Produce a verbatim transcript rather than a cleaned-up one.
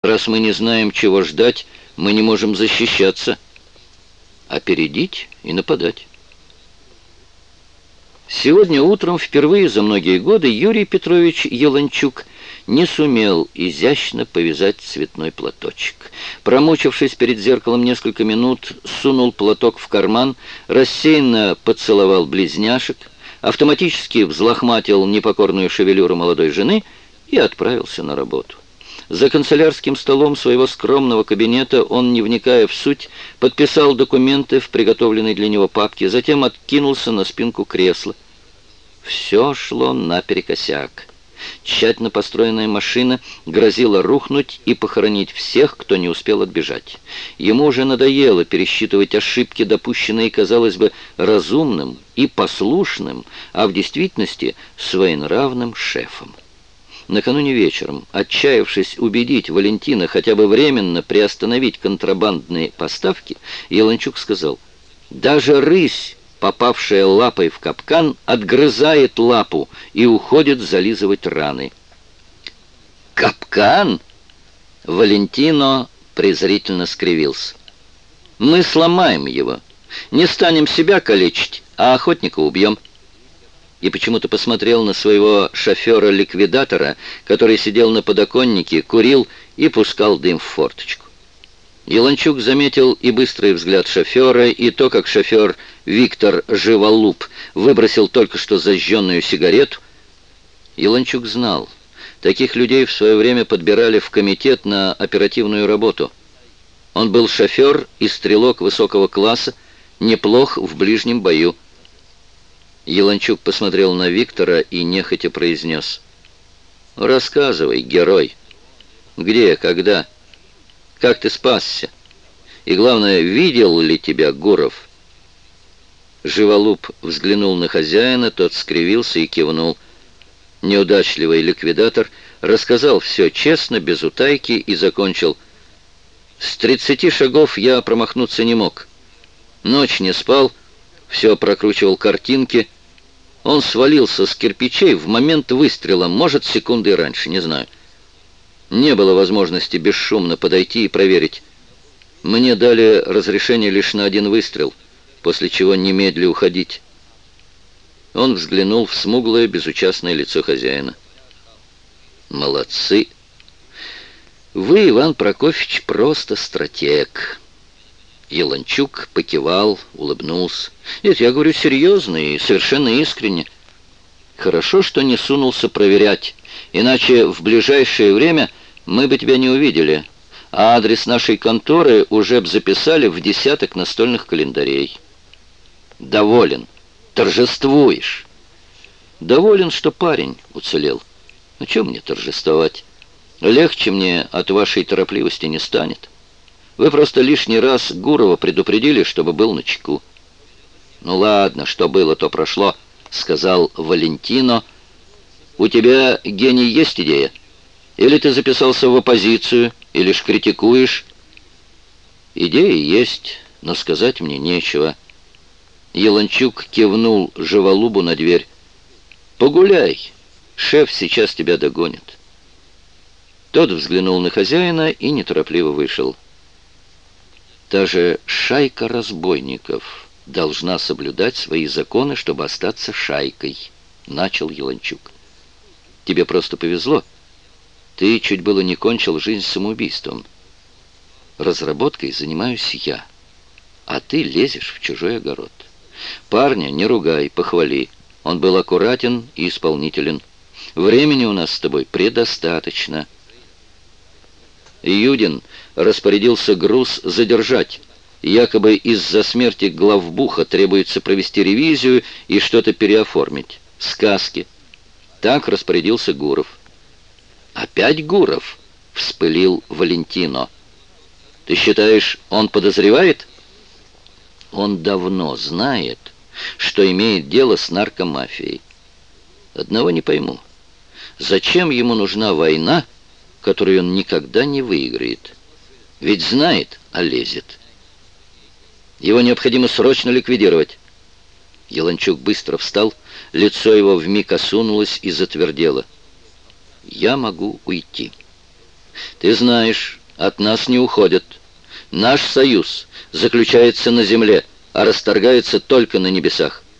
Раз мы не знаем, чего ждать, мы не можем защищаться, опередить и нападать. Сегодня утром, впервые за многие годы, Юрий Петрович Еланчук не сумел изящно повязать цветной платочек. Промучившись перед зеркалом несколько минут, сунул платок в карман, рассеянно поцеловал близняшек, автоматически взлохматил непокорную шевелюру молодой жены и отправился на работу. За канцелярским столом своего скромного кабинета он, не вникая в суть, подписал документы в приготовленной для него папке, затем откинулся на спинку кресла. Все шло наперекосяк. Тщательно построенная машина грозила рухнуть и похоронить всех, кто не успел отбежать. Ему уже надоело пересчитывать ошибки, допущенные, казалось бы, разумным и послушным, а в действительности своенравным шефом. Накануне вечером, отчаявшись убедить Валентина хотя бы временно приостановить контрабандные поставки, Еланчук сказал: «Даже рысь, попавшая лапой в капкан, отгрызает лапу и уходит зализывать раны». «Капкан?» — Валентино презрительно скривился. «Мы сломаем его. Не станем себя калечить, а охотника убьем». И почему-то посмотрел на своего шофера-ликвидатора, который сидел на подоконнике, курил и пускал дым в форточку. Еланчук заметил и быстрый взгляд шофера, и то, как шофер Виктор Живолуп выбросил только что зажженную сигарету. Еланчук знал, таких людей в свое время подбирали в комитет на оперативную работу. Он был шофер и стрелок высокого класса, неплох в ближнем бою. Еланчук посмотрел на Виктора и нехотя произнес: «Рассказывай, герой. Где, когда? Как ты спасся? И главное, видел ли тебя Гуров?» Живолуп взглянул на хозяина, тот скривился и кивнул. Неудачливый ликвидатор рассказал все честно, без утайки, и закончил: «С тридцати шагов я промахнуться не мог. Ночь не спал, все прокручивал картинки. Он свалился с кирпичей в момент выстрела, может, секунды раньше, не знаю. Не было возможности бесшумно подойти и проверить. Мне дали разрешение лишь на один выстрел, после чего немедля уходить». Он взглянул в смуглое, безучастное лицо хозяина. «Молодцы! Вы, Иван Прокофьевич, просто стратег». Еланчук покивал, улыбнулся. «Нет, я говорю серьезно и совершенно искренне. Хорошо, что не сунулся проверять, иначе в ближайшее время мы бы тебя не увидели, а адрес нашей конторы уже б записали в десяток настольных календарей». «Доволен? Торжествуешь?» «Доволен, что парень уцелел. Ну, чем мне торжествовать? Легче мне от вашей торопливости не станет. Вы просто лишний раз Гурова предупредили, чтобы был начеку». «Ну ладно, что было, то прошло», — сказал Валентино. «У тебя, гений, есть идея? Или ты записался в оппозицию, или лишь критикуешь?» «Идея есть, но сказать мне нечего». Еланчук кивнул Живолубу на дверь. «Погуляй, шеф сейчас тебя догонит». Тот взглянул на хозяина и неторопливо вышел. Даже шайка разбойников должна соблюдать свои законы, чтобы остаться шайкой, — начал Еланчук. Тебе просто повезло. Ты чуть было не кончил жизнь самоубийством. Разработкой занимаюсь я, а ты лезешь в чужой огород. Парня не ругай, похвали. Он был аккуратен и исполнителен. Времени у нас с тобой предостаточно. Юдин распорядился груз задержать. Якобы из-за смерти главбуха требуется провести ревизию и что-то переоформить. Сказки. Так распорядился Гуров. «Опять Гуров?» — вспылил Валентино. «Ты считаешь, он подозревает?» «Он давно знает, что имеет дело с наркомафией. Одного не пойму. Зачем ему нужна война, которую он никогда не выиграет? Ведь знает, а лезет. Его необходимо срочно ликвидировать». Еланчук быстро встал, лицо его вмиг осунулось и затвердело. «Я могу уйти». Ты знаешь, от нас не уходят. Наш союз заключается на земле, а расторгается только на небесах.